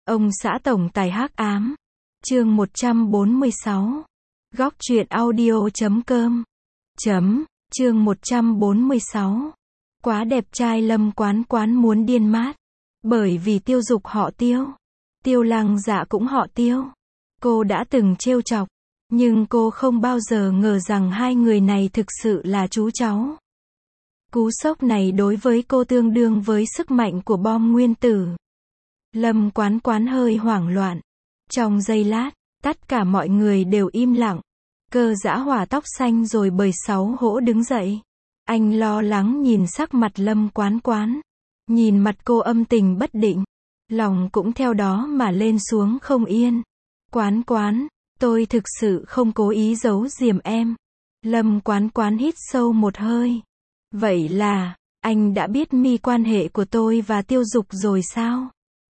Ông xã tổng tài hắc ám. Chương 146. Góc truyện audio.com. Chương 146. Quá đẹp trai Lâm Quán Quán muốn điên mát. Bởi vì Tiêu Dục họ Tiêu. Tiêu Lăng Dạ cũng họ Tiêu. Cô đã từng trêu chọc, nhưng cô không bao giờ ngờ rằng hai người này thực sự là chú cháu. Cú sốc này đối với cô tương đương với sức mạnh của bom nguyên tử. Lâm Quán Quán hơi hoảng loạn. Trong giây lát, tất cả mọi người đều im lặng. Cơ Dã Hỏa tóc xanh rồi bời xấu hổ đứng dậy. Anh lo lắng nhìn sắc mặt Lâm Quán Quán. Nhìn mặt cô âm tình bất định. Lòng cũng theo đó mà lên xuống không yên. Quán Quán, tôi thực sự không cố ý giấu giếm em. Lâm Quán Quán hít sâu một hơi. Vậy là, anh đã biết quan hệ của tôi và Tiêu Dục rồi sao?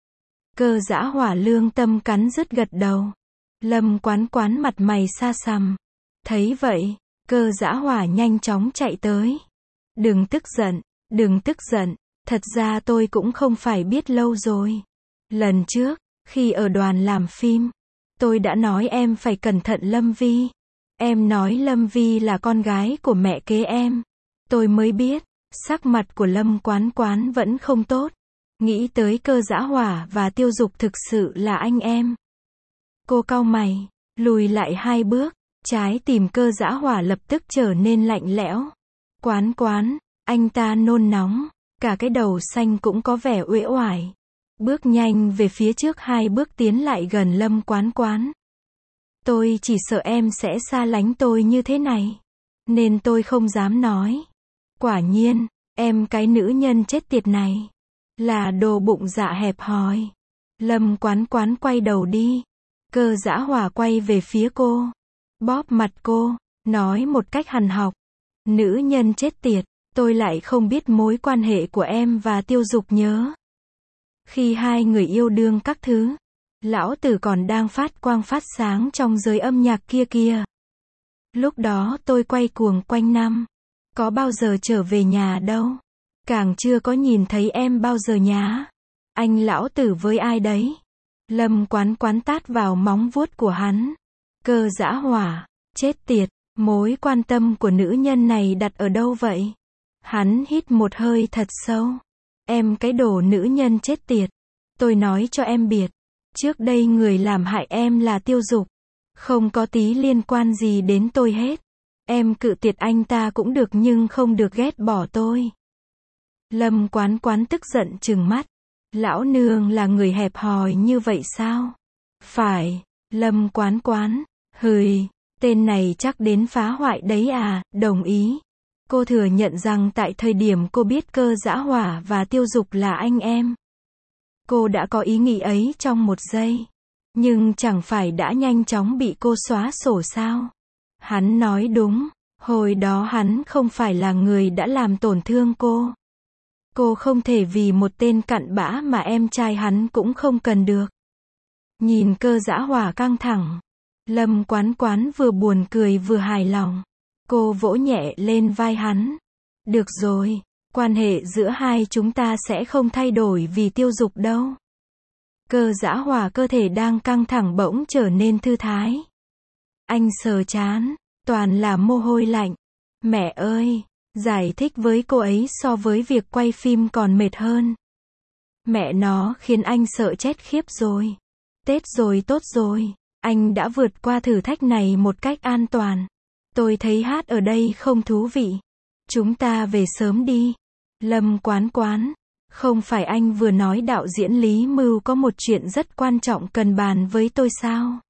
Cơ Dã Hỏa lương tâm cắn rứt gật đầu. Lâm Quán Quán mặt mày xa sầm. Thấy vậy, Cơ Dã Hỏa nhanh chóng chạy tới. Đừng tức giận, đừng tức giận, thật ra tôi cũng không phải biết lâu rồi. Lần trước, khi ở đoàn làm phim, tôi đã nói em phải cẩn thận Lâm Vi. Em nói Lâm Vi là con gái của mẹ kế em. Tôi mới biết, sắc mặt của Lâm Quán Quán vẫn không tốt. Nghĩ tới Cơ Dã Hỏa và Tiêu Dục thực sự là anh em. Cô cau mày, lùi lại 2 bước, trái tim Cơ Dã Hỏa lập tức trở nên lạnh lẽo. Quán Quán, anh ta nôn nóng, cả cái đầu xanh cũng có vẻ uể oải. Bước nhanh về phía trước 2 bước tiến lại gần Lâm Quán Quán. Tôi chỉ sợ em sẽ xa lánh tôi như thế này, nên tôi không dám nói. Quả nhiên, em cái nữ nhân chết tiệt này, là đồ bụng dạ hẹp hòi. Lâm Quán Quán quay đầu đi. Cơ Dã Hỏa quay về phía cô, bóp mặt cô, nói một cách hằn học. Nữ nhân chết tiệt, tôi lại không biết mối quan hệ của em và Tiêu Dục nhớ. Khi hai người yêu đương các thứ, lão tử còn đang phát quang phát sáng trong giới âm nhạc kia kìa. Lúc đó tôi quay cuồng quanh năm, có bao giờ trở về nhà đâu. Càng chưa có nhìn thấy em bao giờ nhá. Anh lão tử với ai đấy? Lâm Quán Quán tát vào móng vuốt của hắn. Cơ Dã Hỏa, chết tiệt, mối quan tâm của nữ nhân này đặt ở đâu vậy? Hắn hít một hơi thật sâu. Em cái đồ nữ nhân chết tiệt. Tôi nói cho em biết, trước đây người làm hại em là Tiêu Dục. Không có tí liên quan gì đến tôi hết. Em cự tuyệt anh ta cũng được nhưng không được ghét bỏ tôi. Lâm Quán Quán tức giận trừng mắt. Lão nương là người hẹp hòi như vậy sao? Phải, Lâm Quán Quán, hừi, tên này chắc đến phá hoại đấy à, đồng ý. Cô thừa nhận rằng tại thời điểm cô biết Cơ Dã Hỏa và Tiêu Dục là anh em, cô đã có ý nghĩ ấy trong một giây. Nhưng chẳng phải đã nhanh chóng bị cô xóa sổ sao? Hắn nói đúng, hồi đó hắn không phải là người đã làm tổn thương cô. Cô không thể vì một tên cặn bã mà em trai hắn cũng không cần được. Nhìn Cơ Dã Hỏa căng thẳng, Lâm Quán Quán vừa buồn cười vừa hài lòng. Cô vỗ nhẹ lên vai hắn. Được rồi, quan hệ giữa hai chúng ta sẽ không thay đổi vì Tiêu Dục đâu. Cơ Dã Hỏa cơ thể đang căng thẳng bỗng trở nên thư thái. Anh sờ trán, toàn là mồ hôi lạnh. Mẹ ơi! Giải thích với cô ấy so với việc quay phim còn mệt hơn. Mẹ nó khiến anh sợ chết khiếp rồi. Tết rồi tốt rồi, anh đã vượt qua thử thách này một cách an toàn. Tôi thấy hát ở đây không thú vị. Chúng ta về sớm đi. Lâm Quán Quán, không phải anh vừa nói đạo diễn Lý Mưu có một chuyện rất quan trọng cần bàn với tôi sao?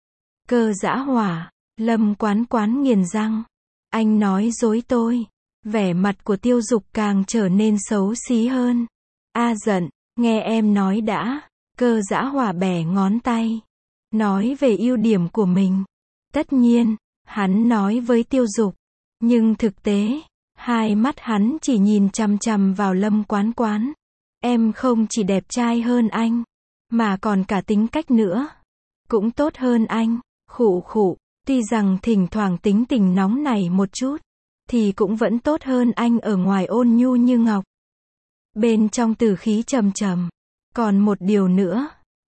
Cơ Dã Hỏa, Lâm Quán Quán nghiền răng. Anh nói dối tôi. Vẻ mặt của Tiêu Dục càng trở nên xấu xí hơn. Giận, nghe em nói đã. Cơ Dã Hỏa bẻ ngón tay, nói về ưu điểm của mình. Tất nhiên, hắn nói với Tiêu Dục. Nhưng thực tế, hai mắt hắn chỉ nhìn chằm chằm vào Lâm Quán Quán. Em không chỉ đẹp trai hơn anh, mà còn cả tính cách nữa. Cũng tốt hơn anh. Khụ khụ, tuy rằng thỉnh thoảng tính tình nóng nảy một chút, thì cũng vẫn tốt hơn anh ở ngoài ôn nhu như ngọc. Bên trong từ khí trầm trầm. Còn một điều nữa,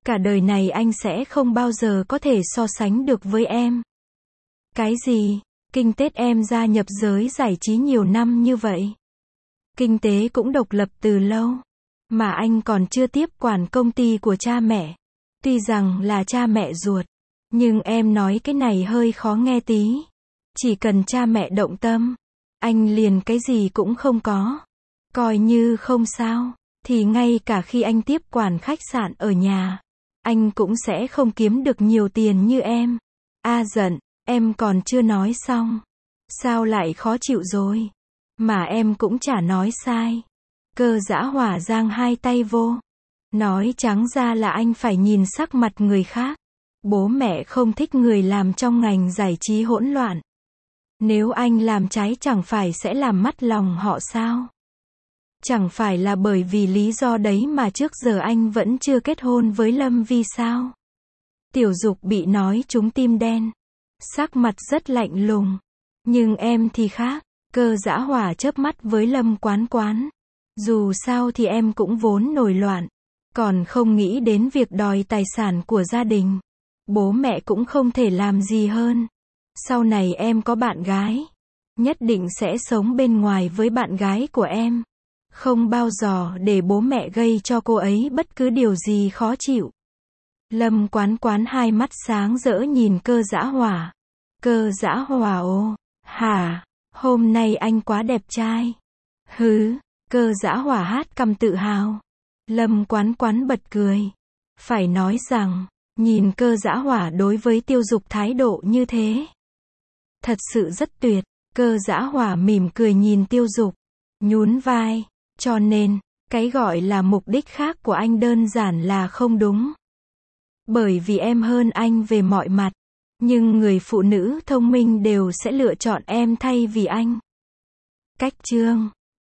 Cả đời này anh sẽ không bao giờ có thể so sánh được với em. Cái gì? Kinh Tết em gia nhập giới giải trí nhiều năm như vậy. Kinh tế cũng độc lập từ lâu. Mà anh còn chưa tiếp quản công ty của cha mẹ. Tuy rằng là cha mẹ ruột. Nhưng em nói cái này hơi khó nghe tí. Chỉ cần cha mẹ động tâm. Anh liền cái gì cũng không có. Coi như không sao. Thì ngay cả khi anh tiếp quản khách sạn ở nhà. Anh cũng sẽ không kiếm được nhiều tiền như em. Giận, em còn chưa nói xong. Sao lại khó chịu rồi? Mà em cũng chả nói sai. Cơ Dã Hỏa giang hai tay vô. Nói trắng ra là anh phải nhìn sắc mặt người khác. Bố mẹ không thích người làm trong ngành giải trí hỗn loạn. Nếu anh làm trái chẳng phải sẽ làm mất lòng họ sao? Chẳng phải là bởi vì lý do đấy mà trước giờ anh vẫn chưa kết hôn với Lâm Vi sao? Tiểu Dục bị nói trúng tim đen. Sắc mặt rất lạnh lùng. Nhưng em thì khác. Cơ Dã Hỏa chớp mắt với Lâm Quán Quán. Dù sao thì em cũng vốn nổi loạn. Còn không nghĩ đến việc đòi tài sản của gia đình. Bố mẹ cũng không thể làm gì hơn. Sau này em có bạn gái. Nhất định sẽ sống bên ngoài với bạn gái của em. Không bao giờ để bố mẹ gây cho cô ấy bất cứ điều gì khó chịu. Lâm Quán Quán hai mắt sáng rỡ nhìn Cơ Dã Hỏa. Cơ Dã Hỏa ồ, hả, hôm nay anh quá đẹp trai. Hứ, Cơ Dã Hỏa hát cằm tự hào. Lâm Quán Quán bật cười. Phải nói rằng, nhìn Cơ Dã Hỏa đối với Tiêu Dục thái độ như thế. Thật sự rất tuyệt. Cơ Dã Hỏa mỉm cười nhìn Tiêu Dục. Nhún vai. Cho nên, cái gọi là mục đích khác của anh đơn giản là không đúng. Bởi vì em hơn anh về mọi mặt. Nhưng người phụ nữ thông minh đều sẽ lựa chọn em thay vì anh. Cách chương